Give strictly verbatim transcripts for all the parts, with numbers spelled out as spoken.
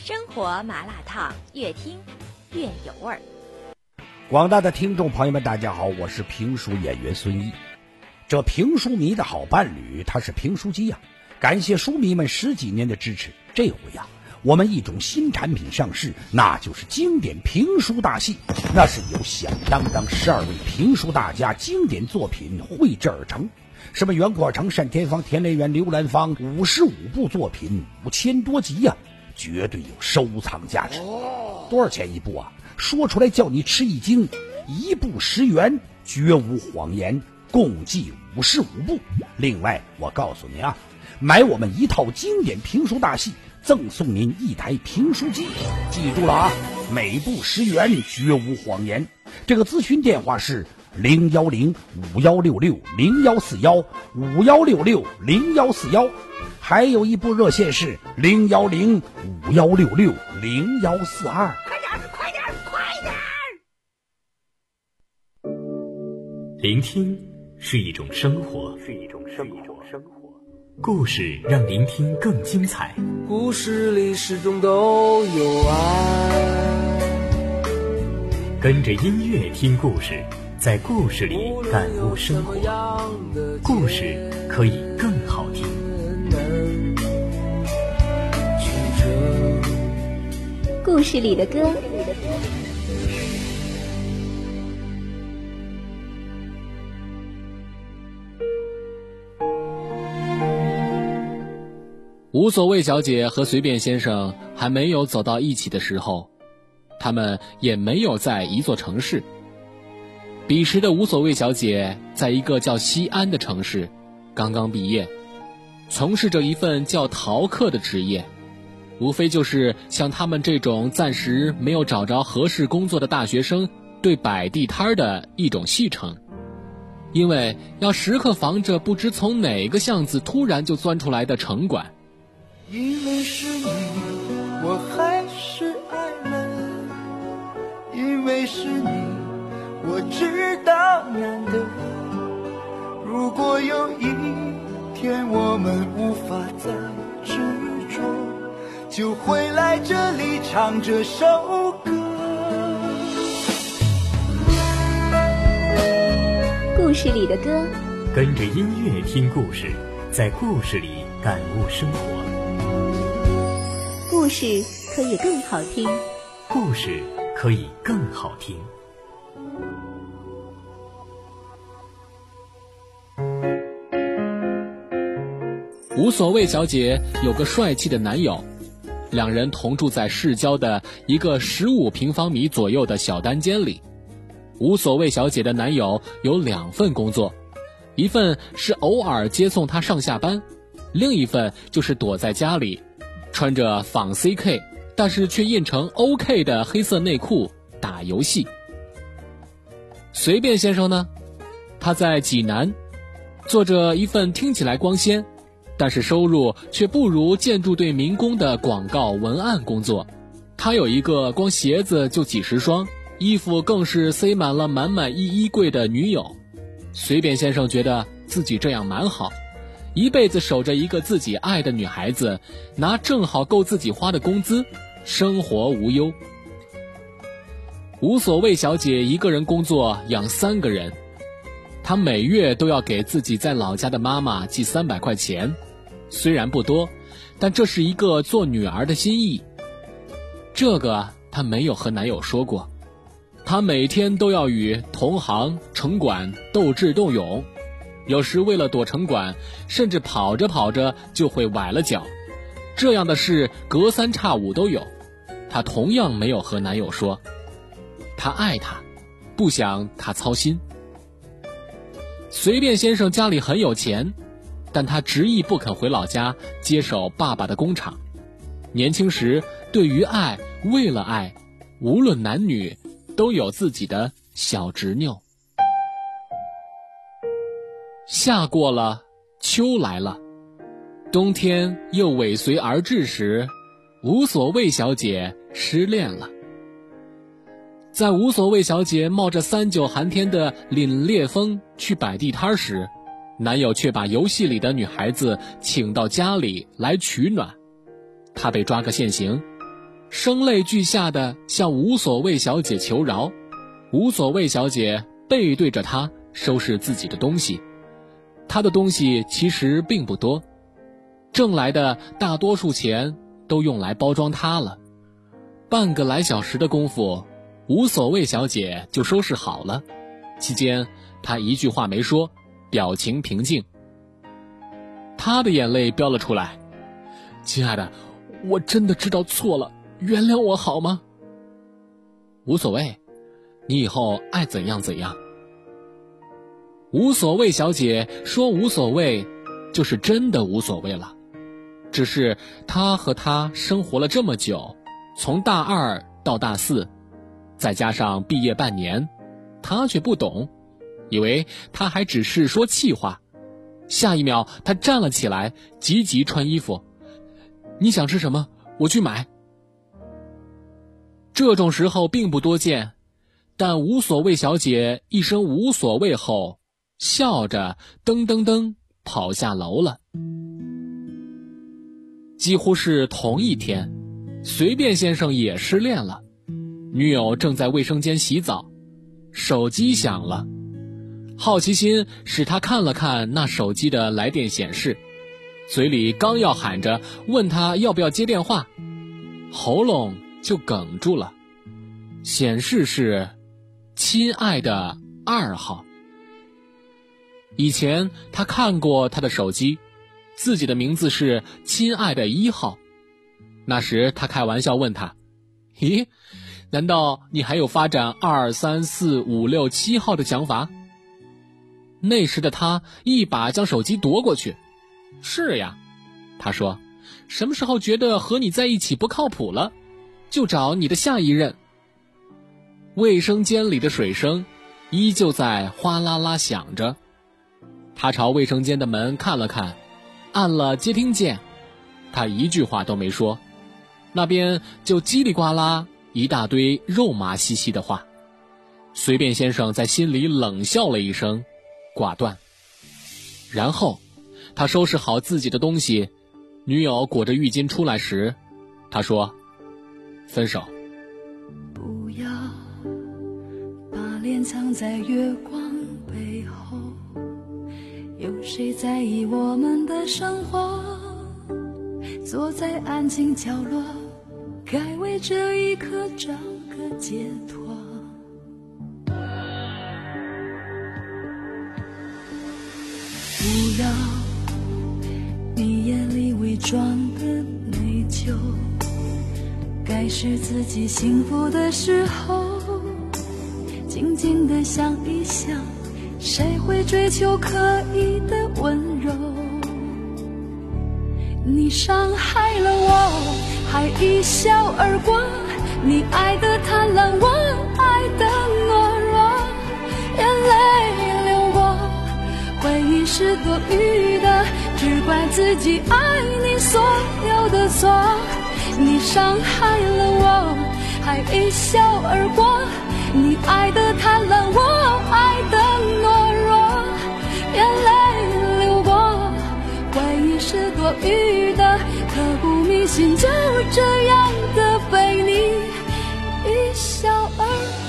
生活麻辣烫，越听越有味儿。 广大的听众朋友们，大家好，我是评书演员孙一。这评书迷的好伴侣，他是评书机呀、啊。感谢书迷们十几年的支持，这回呀、啊，我们一种新产品上市，那就是经典评书大戏。那是由响当当十二位评书大家经典作品绘制而成。什么袁阔成、单田芳、田连元、刘兰芳，五十五部作品，五千多集呀、啊，绝对有收藏价值。多少钱一部啊？说出来叫你吃一惊，一部十元，绝无谎言，共计五十五部。另外，我告诉你啊，买我们一套经典评书大戏，赠送您一台评书机。记住了啊，每部十元，绝无谎言。这个咨询电话是零幺零五幺六六零幺四幺五幺六六零幺四幺，还有一部热线是零幺零五幺六六零幺四二。 快点，快点，快点！ 聆听是一种生活，是一种生活，故事让聆听更精彩。 故事里始终都有爱， 跟着音乐听故事，在故事里感悟生活，故事可以更好听。 故事里的歌， 无所谓小姐和随便先生还没有走到一起的时候，他们也没有在一座城市。彼时的无所谓小姐在一个叫西安的城市刚刚毕业，从事着一份叫逃客的职业，无非就是像他们这种暂时没有找着合适工作的大学生对摆地摊的一种戏称。因为要时刻防着不知从哪个巷子突然就钻出来的城管。 因为是你，我还是爱了，因为是你，我知道难得。如果有一天我们无法再执着，就会来这里唱这首歌。 故事里的歌， 跟着音乐听故事，在故事里感悟生活。 故事可以更好听， 故事可以更好听。 无所谓小姐有个帅气的男友，两人同住在市郊的一个十五平方米左右的小单间里。无所谓小姐的男友有两份工作，一份是偶尔接送她上下班，另一份就是躲在家里穿着仿 C K 但是却印成 O K 的黑色内裤打游戏。随便先生呢，他在济南做着一份听起来光鲜但是收入却不如建筑队民工的广告文案工作。他有一个光鞋子就几十双，衣服更是塞满了满满一衣柜的女友。随便先生觉得自己这样蛮好，一辈子守着一个自己爱的女孩子，拿正好够自己花的工资，生活无忧。无所谓小姐一个人工作养三个人，她每月都要给自己在老家的妈妈寄三百块钱，虽然不多，但这是一个做女儿的心意。这个她没有和男友说过，她每天都要与同行城管斗智斗勇，有时为了躲城管，甚至跑着跑着就会崴了脚，这样的事隔三差五都有。她同样没有和男友说，她爱他，不想他操心。随便先生家里很有钱，但他执意不肯回老家接手爸爸的工厂。年轻时对于爱，为了爱，无论男女都有自己的小执拗。夏过了，秋来了，冬天又尾随而至时，无所谓小姐失恋了。在无所谓小姐冒着三九寒天的凛冽风去摆地摊时，男友却把游戏里的女孩子请到家里来取暖，他被抓个现行。 声泪俱下的向无所谓小姐求饶。无所谓小姐背对着他收拾自己的东西，他的东西其实并不多，挣来的大多数钱都用来包装他了。半个来小时的功夫，无所谓小姐就收拾好了，期间她一句话没说，表情平静。她的眼泪飙了出来，亲爱的，我真的知道错了，原谅我好吗？无所谓，你以后爱怎样怎样。无所谓小姐说无所谓，就是真的无所谓了。只是她和他生活了这么久，从大二到大四，再加上毕业半年，他却不懂，以为他还只是说气话。下一秒他站了起来，急急穿衣服，你想吃什么？我去买。这种时候并不多见，但无所谓小姐一声无所谓后，笑着噔噔噔跑下楼了。几乎是同一天，随便先生也失恋了。女友正在卫生间洗澡，手机响了。好奇心使他看了看那手机的来电显示，嘴里刚要喊着问他要不要接电话，喉咙就哽住了。显示是亲爱的二号。以前他看过他的手机，自己的名字是亲爱的一号。那时他开玩笑问他，咦，难道你还有发展二三四五六七号的想法？那时的他一把将手机夺过去。是呀，他说，什么时候觉得和你在一起不靠谱了，就找你的下一任。卫生间里的水声依旧在哗啦啦响着。他朝卫生间的门看了看，按了接听键，他一句话都没说，那边就叽里呱啦一大堆肉麻兮兮的话。随便先生在心里冷笑了一声，挂断。然后他收拾好自己的东西，女友裹着浴巾出来时，他说，分手。 不要把脸藏在月光背后，有谁在意我们的生活？坐在安静角落，该为这一刻找个解脱。不要你眼里伪装的内疚，该是自己幸福的时候，静静地想一想，谁会追求刻意的温柔？你伤害了我，还一笑而过，你爱的贪婪，我爱的懦弱，眼泪流过，回忆是多余的，只怪自己爱你所有的错。你伤害了我，还一笑而过，你爱的贪婪，我爱的懦弱，眼泪流过，回忆是多余的，刻骨铭心，就这样的被你一笑而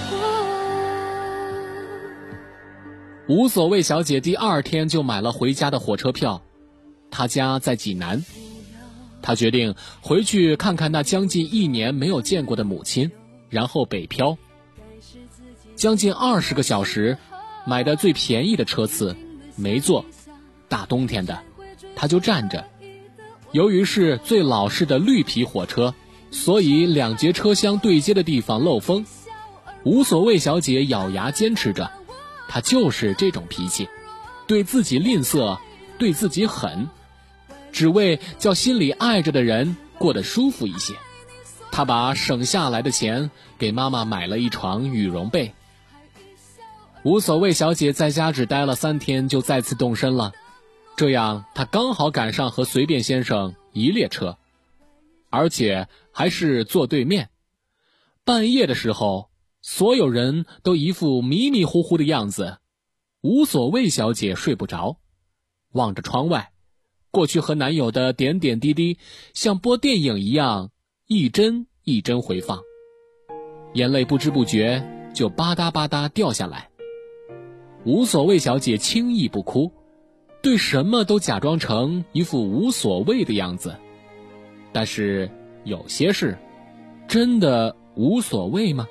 过。 无所谓小姐第二天就买了回家的火车票，她家在济南。她决定回去看看那将近一年没有见过的母亲，然后北漂。将近二十个小时，买的最便宜的车次，没坐，大冬天的，她就站着。由于是最老式的绿皮火车，所以两节车厢对接的地方漏风。无所谓小姐咬牙坚持着，她就是这种脾气，对自己吝啬，对自己狠，只为叫心里爱着的人过得舒服一些。她把省下来的钱给妈妈买了一床羽绒被。无所谓小姐在家只待了三天就再次动身了，这样她刚好赶上和随便先生一列车，而且还是坐对面。半夜的时候，所有人都一副迷迷糊糊的样子，无所谓小姐睡不着，望着窗外，过去和男友的点点滴滴像播电影一样一帧一针回放，眼泪不知不觉就吧嗒吧嗒掉下来。无所谓小姐轻易不哭，对什么都假装成一副无所谓的样子。但是有些事真的无所谓吗？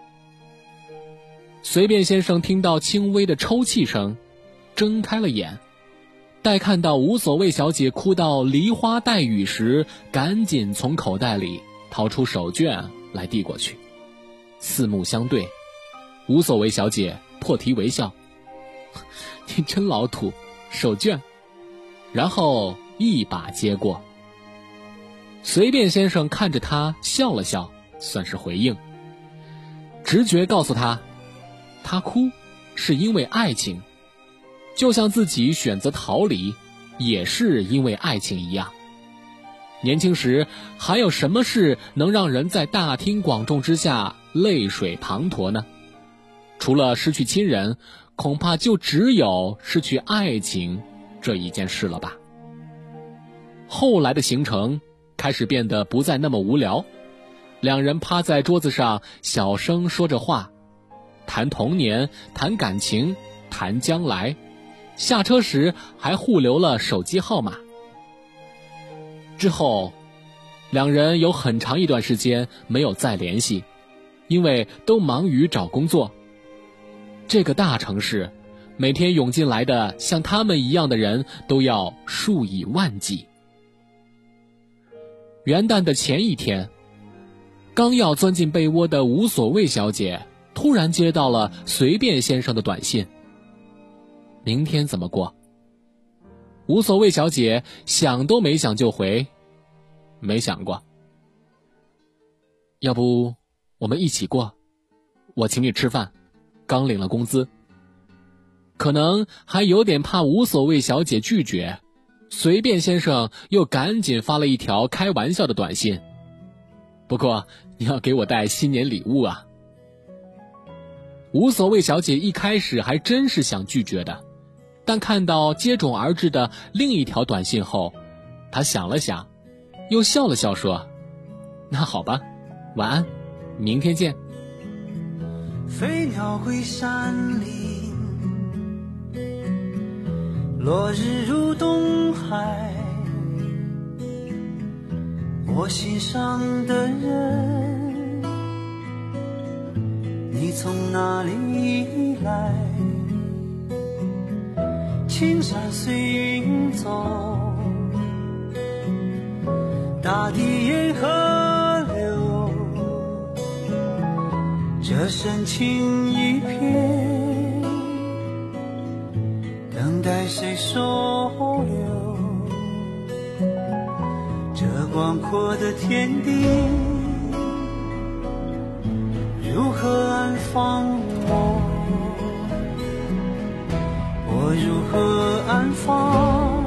随便先生听到轻微的抽泣声，睁开了眼，待看到无所谓小姐哭到梨花带雨时，赶紧从口袋里掏出手绢来递过去。四目相对，无所谓小姐破涕为笑，你真老土，手绢。然后一把接过。随便先生看着他笑了笑，算是回应。直觉告诉他，他哭是因为爱情，就像自己选择逃离也是因为爱情一样。年轻时还有什么事能让人在大庭广众之下泪水滂沱呢？除了失去亲人，恐怕就只有失去爱情这一件事了吧。后来的行程开始变得不再那么无聊，两人趴在桌子上小声说着话，谈童年，谈感情，谈将来，下车时还互留了手机号码。之后两人有很长一段时间没有再联系，因为都忙于找工作。这个大城市每天涌进来的像他们一样的人都要数以万计。元旦的前一天，刚要钻进被窝的无所谓小姐突然接到了随便先生的短信。明天怎么过？无所谓小姐想都没想就回，没想过。要不我们一起过，我请你吃饭，刚领了工资。可能还有点怕无所谓小姐拒绝，随便先生又赶紧发了一条开玩笑的短信，不过你要给我带新年礼物啊。无所谓小姐一开始还真是想拒绝的，但看到接踵而至的另一条短信后，她想了想，又笑了笑说，那好吧，晚安，明天见。 飞鸟归山林，落日入东海，我心上的人，你从哪里来？青山随云走，大地沿河流，这深情一片，等待谁收留？这广阔的天地，如何安放我？我如何安放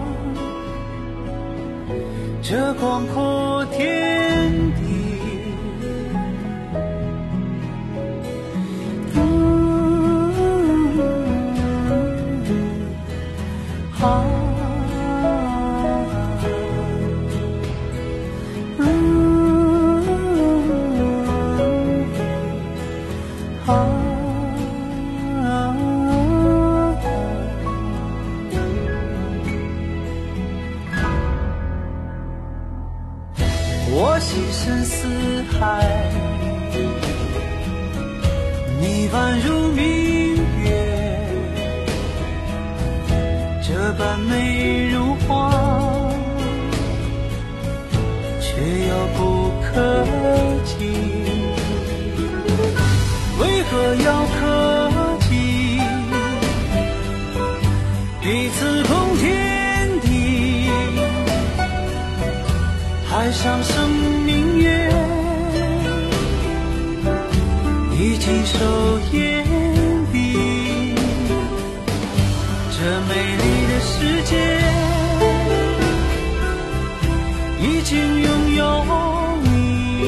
这广阔天地？啊我心深似海，你宛如明月，这般美如画，却遥不可及。为何要客气？彼此共天地，海上生明月，已经手眼闭。这美丽的世界，已经拥有你，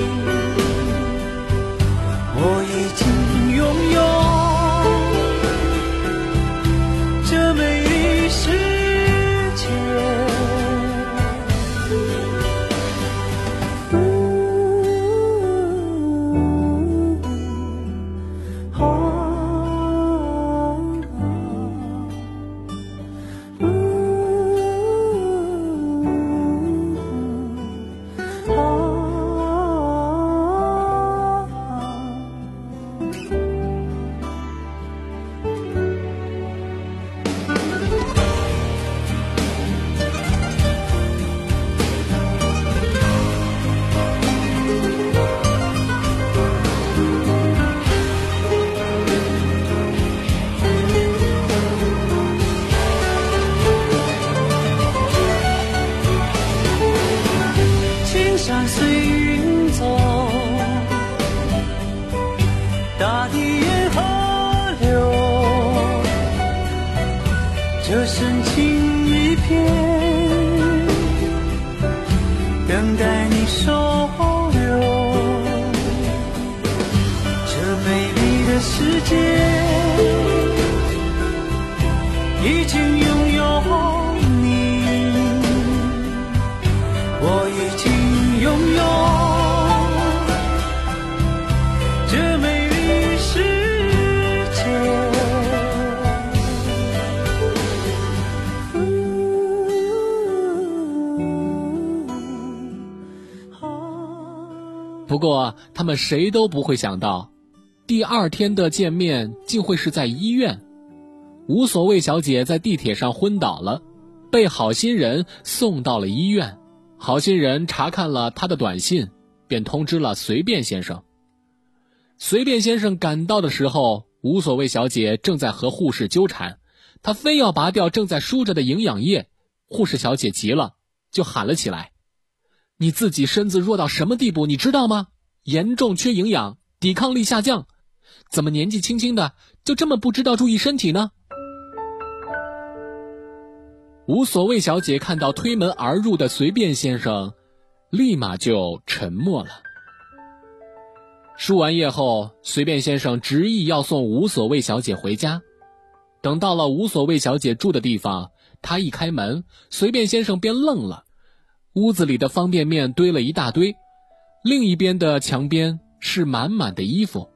我已经拥有这美丽世界。 深情一片，等待你收留。这美丽的世界已经拥有你，我已经拥有这美丽世界。 不过他们谁都不会想到，第二天的见面竟会是在医院。无所谓小姐在地铁上昏倒了，被好心人送到了医院。好心人查看了她的短信，便通知了随便先生。随便先生赶到的时候，无所谓小姐正在和护士纠缠，她非要拔掉正在输着的营养液。护士小姐急了，就喊了起来：你自己身子弱到什么地步你知道吗？严重缺营养，抵抗力下降，怎么年纪轻轻的就这么不知道注意身体呢？无所谓小姐看到推门而入的随便先生，立马就沉默了。输完液后，随便先生执意要送无所谓小姐回家。等到了无所谓小姐住的地方，他一开门，随便先生便愣了。屋子里的方便面堆了一大堆，另一边的墙边是满满的衣服。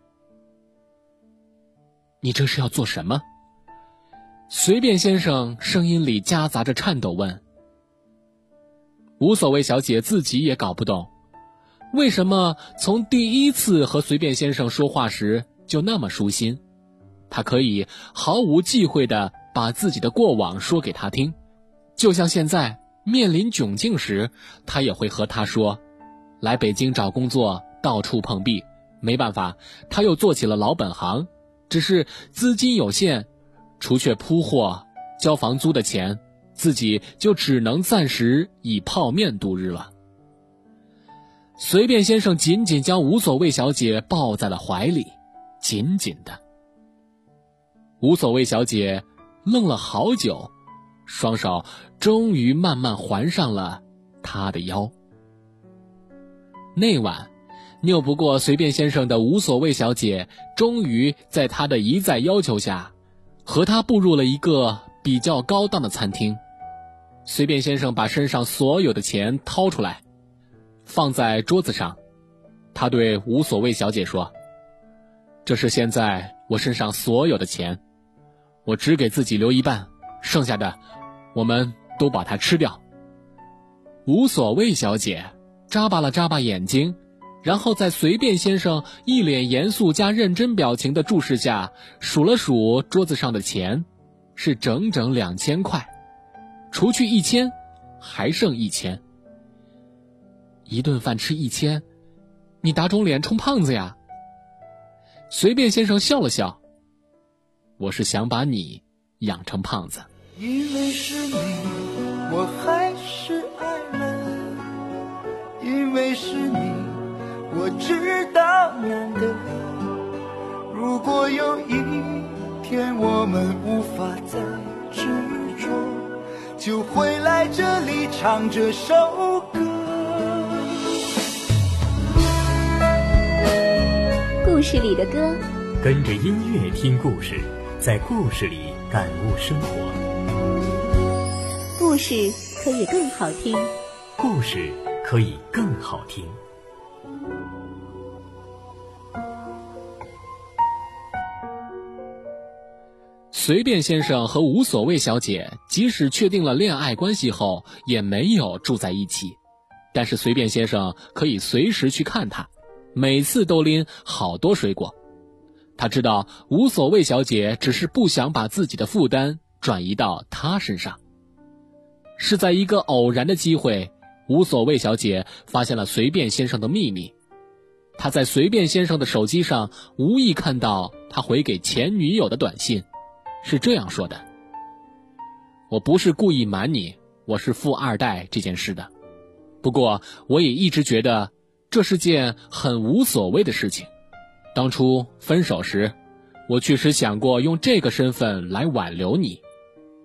你这是要做什么？随便先生声音里夹杂着颤抖问。无所谓小姐自己也搞不懂，为什么从第一次和随便先生说话时就那么舒心。她可以毫无忌讳地把自己的过往说给他听，就像现在面临窘境时，他也会和他说，来北京找工作到处碰壁，没办法，他又做起了老本行，只是资金有限，除却铺货交房租的钱，自己就只能暂时以泡面度日了。随便先生紧紧将无所谓小姐抱在了怀里，紧紧的。无所谓小姐愣了好久，双手终于慢慢环上了他的腰。那晚拗不过随便先生的无所谓小姐，终于在他的一再要求下，和他步入了一个比较高档的餐厅。随便先生把身上所有的钱掏出来，放在桌子上。他对无所谓小姐说，这是现在我身上所有的钱，我只给自己留一半，剩下的我们都把它吃掉。无所谓小姐眨巴了眨巴眼睛，然后在随便先生一脸严肃加认真表情的注视下，数了数桌子上的钱，是整整两千块，除去一千，还剩一千。一顿饭吃一千，你打肿脸充胖子呀？随便先生笑了笑，我是想把你养成胖子。 因为是你，我还是爱了，因为是你，我知道难得。如果有一天我们无法再执着，就回来这里唱这首歌。 故事里的歌， 跟着音乐听故事，在故事里感悟生活。 故事可以更好听， 故事可以更好听。 随便先生和无所谓小姐即使确定了恋爱关系后，也没有住在一起，但是随便先生可以随时去看她，每次都拎好多水果。他知道无所谓小姐只是不想把自己的负担转移到他身上。是在一个偶然的机会，无所谓小姐发现了随便先生的秘密。她在随便先生的手机上无意看到他回给前女友的短信，是这样说的：我不是故意瞒你我是富二代这件事的，不过我也一直觉得这是件很无所谓的事情。当初分手时，我确实想过用这个身份来挽留你。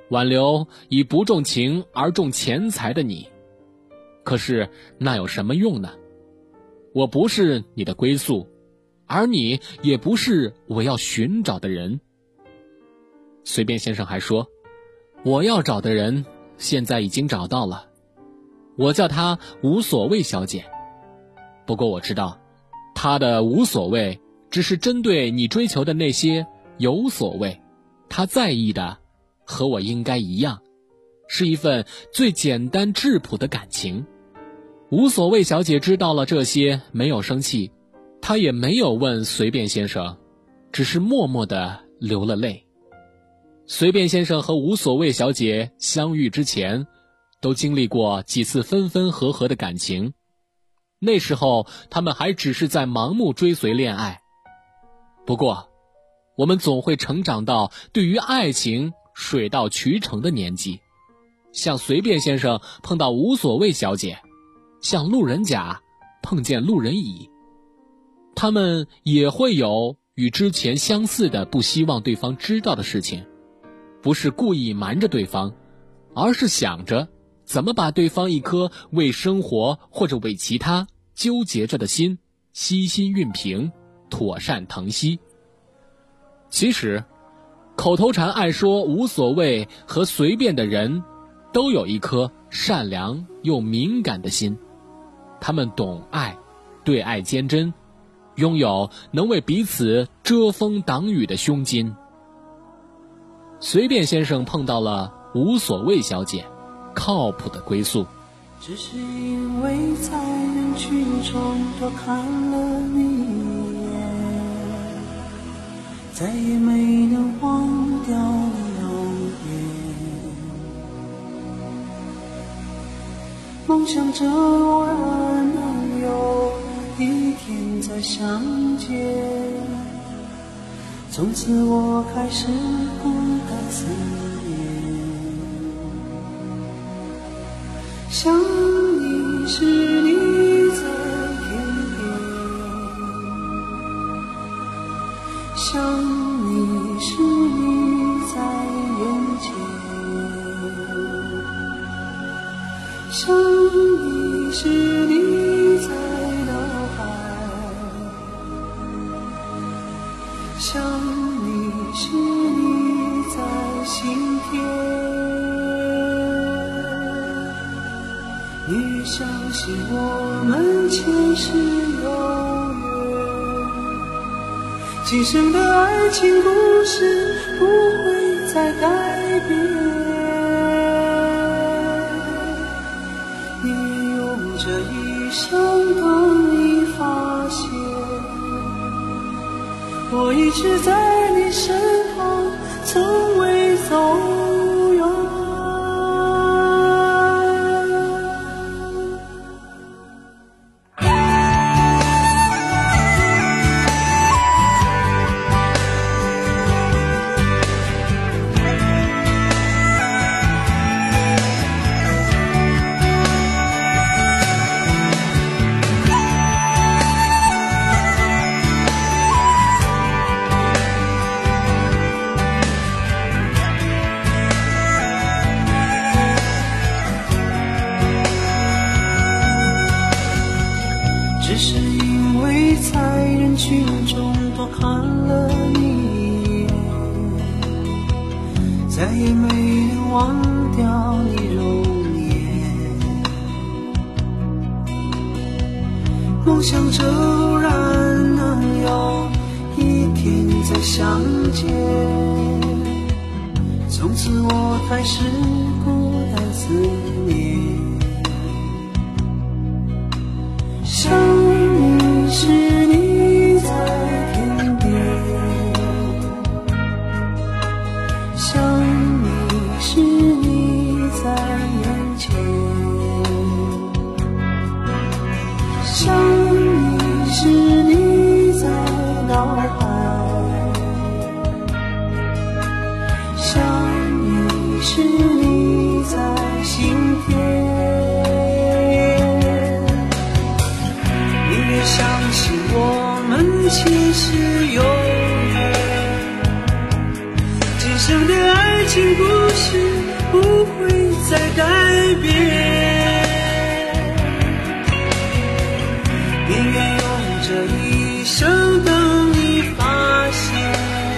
挽留以不重情而重钱财的你。可是那有什么用呢？我不是你的归宿，而你也不是我要寻找的人。随便先生还说，我要找的人现在已经找到了，我叫她无所谓小姐。不过我知道，她的无所谓只是针对你追求的那些有所谓，她在意的和我应该一样，是一份最简单质朴的感情。无所谓小姐知道了这些，没有生气，她也没有问随便先生，只是默默地流了泪。随便先生和无所谓小姐相遇之前，都经历过几次分分合合的感情，那时候他们还只是在盲目追随恋爱。不过我们总会成长到对于爱情水到渠成的年纪，像随便先生碰到无所谓小姐，像路人甲碰见路人乙，他们也会有与之前相似的不希望对方知道的事情，不是故意瞒着对方，而是想着怎么把对方一颗为生活或者为其他纠结着的心悉心熨平，妥善疼惜。其实口头禅爱说无所谓和随便的人，都有一颗善良又敏感的心，他们懂爱，对爱坚贞，拥有能为彼此遮风挡雨的胸襟。随便先生碰到了无所谓小姐，靠谱的归宿。 只是因为在人群中多看了你一眼，再也没能忘掉你容颜，梦想着偶然能有一天再相见，从此我开始孤单思念，想你时你在天边，想你时你在眼前，想你时你在脑海，想你时你在心田。你相信我们前世有缘，今生的爱情故事不会再改变。你用这一生等你发现，我一直在你身旁，从未走远。只是因为在人群中多看了你一眼，再也没能忘掉你容颜，梦想着偶然能有一天再相见，从此我开始孤单思念，想你时你在天边，想你时你在眼前，想你时你在脑海，想你时你在心田。相信我们前世有缘，今生的爱情故事在改变，宁愿用这一生等你发现，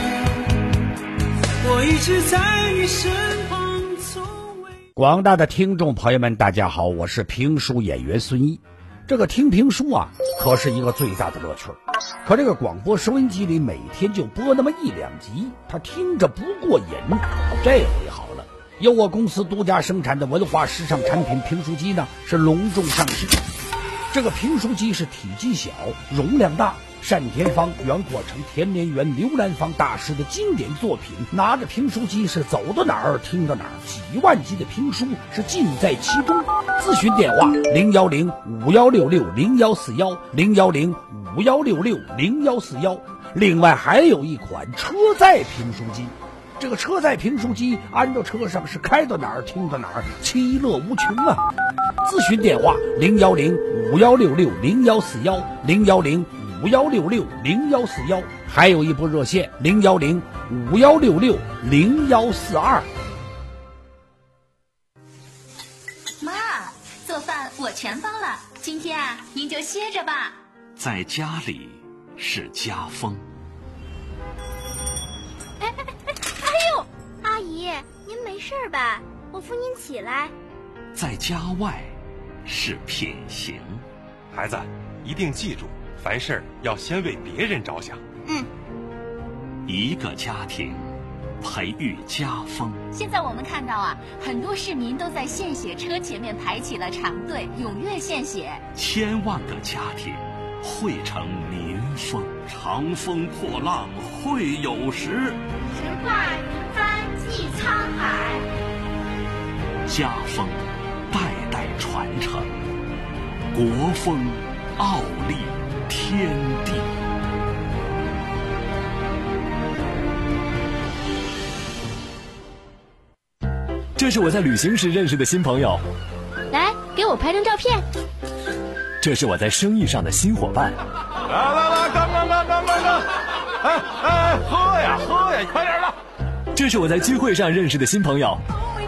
我一直在你身旁，从未。 广大的听众朋友们大家好，我是评书演员孙一。这个听评书啊可是一个最大的乐趣，可这个广播收音机里每天就播那么一两集，他听着不过瘾。这回好了，由我公司独家生产的文化时尚产品评书机呢是隆重上市。这个评书机是体积小，容量大，单田芳、袁阔成、田连元、刘兰芳大师的经典作品，拿着评书机是走到哪儿听到哪儿，几万集的评书是尽在其中。咨询电话零幺零五幺六六零幺四幺零幺零五幺六六零幺四幺。另外还有一款车载评书机，这个车载评书机安到车上是开到哪儿听到哪儿，其乐无穷啊！咨询电话零幺零五幺六六零幺四幺零幺零五幺六六零幺四幺，还有一部热线零幺零五幺六六零幺四二。 妈，做饭我全包了，今天啊，您就歇着吧。 在家里是家风。 哎哎哎哎呦，阿姨，您没事吧？我扶您起来。 在家外是品行。 孩子，一定记住，凡事要先为别人着想。 嗯。 一个家庭培育家风。 现在我们看到啊，很多市民都在献血车前面排起了长队，踊跃献血。 千万个家庭汇成民风。长风破浪会有时， 直挂云帆济沧海。 家风代代传承，国风傲立天地。 这是我在旅行时认识的新朋友， 来给我拍张照片。 这是我在生意上的新伙伴。 来来来，干干干干干干！哎哎，喝呀喝呀，快点的！ 这是我在聚会上认识的新朋友。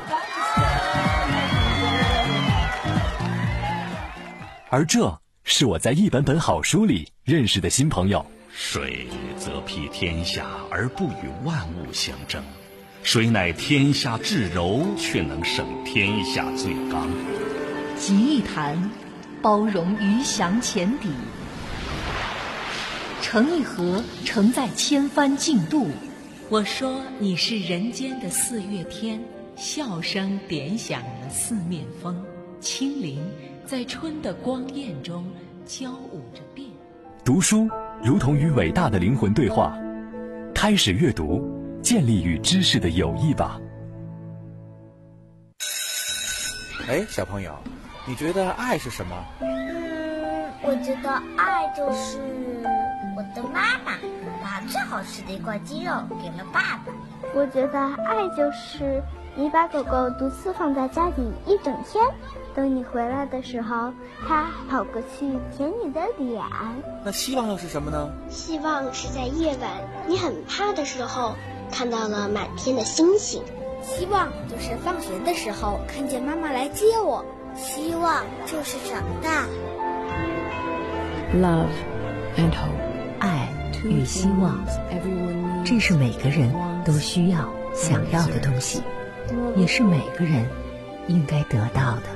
而这是我在一本本好书里认识的新朋友。 水则披天下而不与万物相争，水乃天下至柔，却能胜天下最刚。 集一坛，包容鱼翔浅底；盛一盒，盛在千帆竞渡。我说你是人间的四月天，笑声点响了四面风，清灵在春的光艳中交舞着变。 读书如同与伟大的灵魂对话，开始阅读，建立与知识的友谊吧。 哎，小朋友，你觉得爱是什么？ 嗯，我觉得爱就是我的妈妈把最好吃的一块鸡肉给了爸爸。 我觉得爱就是你把狗狗独自放在家里一整天，等你回来的时候，它跑过去舔你的脸。 那希望又是什么呢？ 希望是在夜晚你很怕的时候，看到了满天的星星。 希望就是放学的时候看见妈妈来接我。 希望就是长大。 Love and hope， 爱与希望，这是每个人都需要想要的东西，也是每个人应该得到的。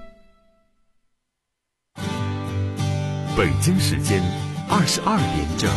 北京时间二十二点整。